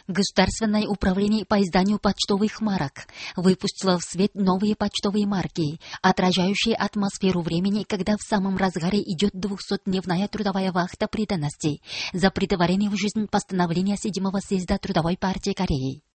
Государственное управление по изданию почтовых марок выпустило в свет новые почтовые марки, отражающие атмосферу времени, когда в самом разгаре идет 200-дневная трудовая вахта преданности за претворение в жизнь постановления 7-го съезда Трудовой партии Кореи.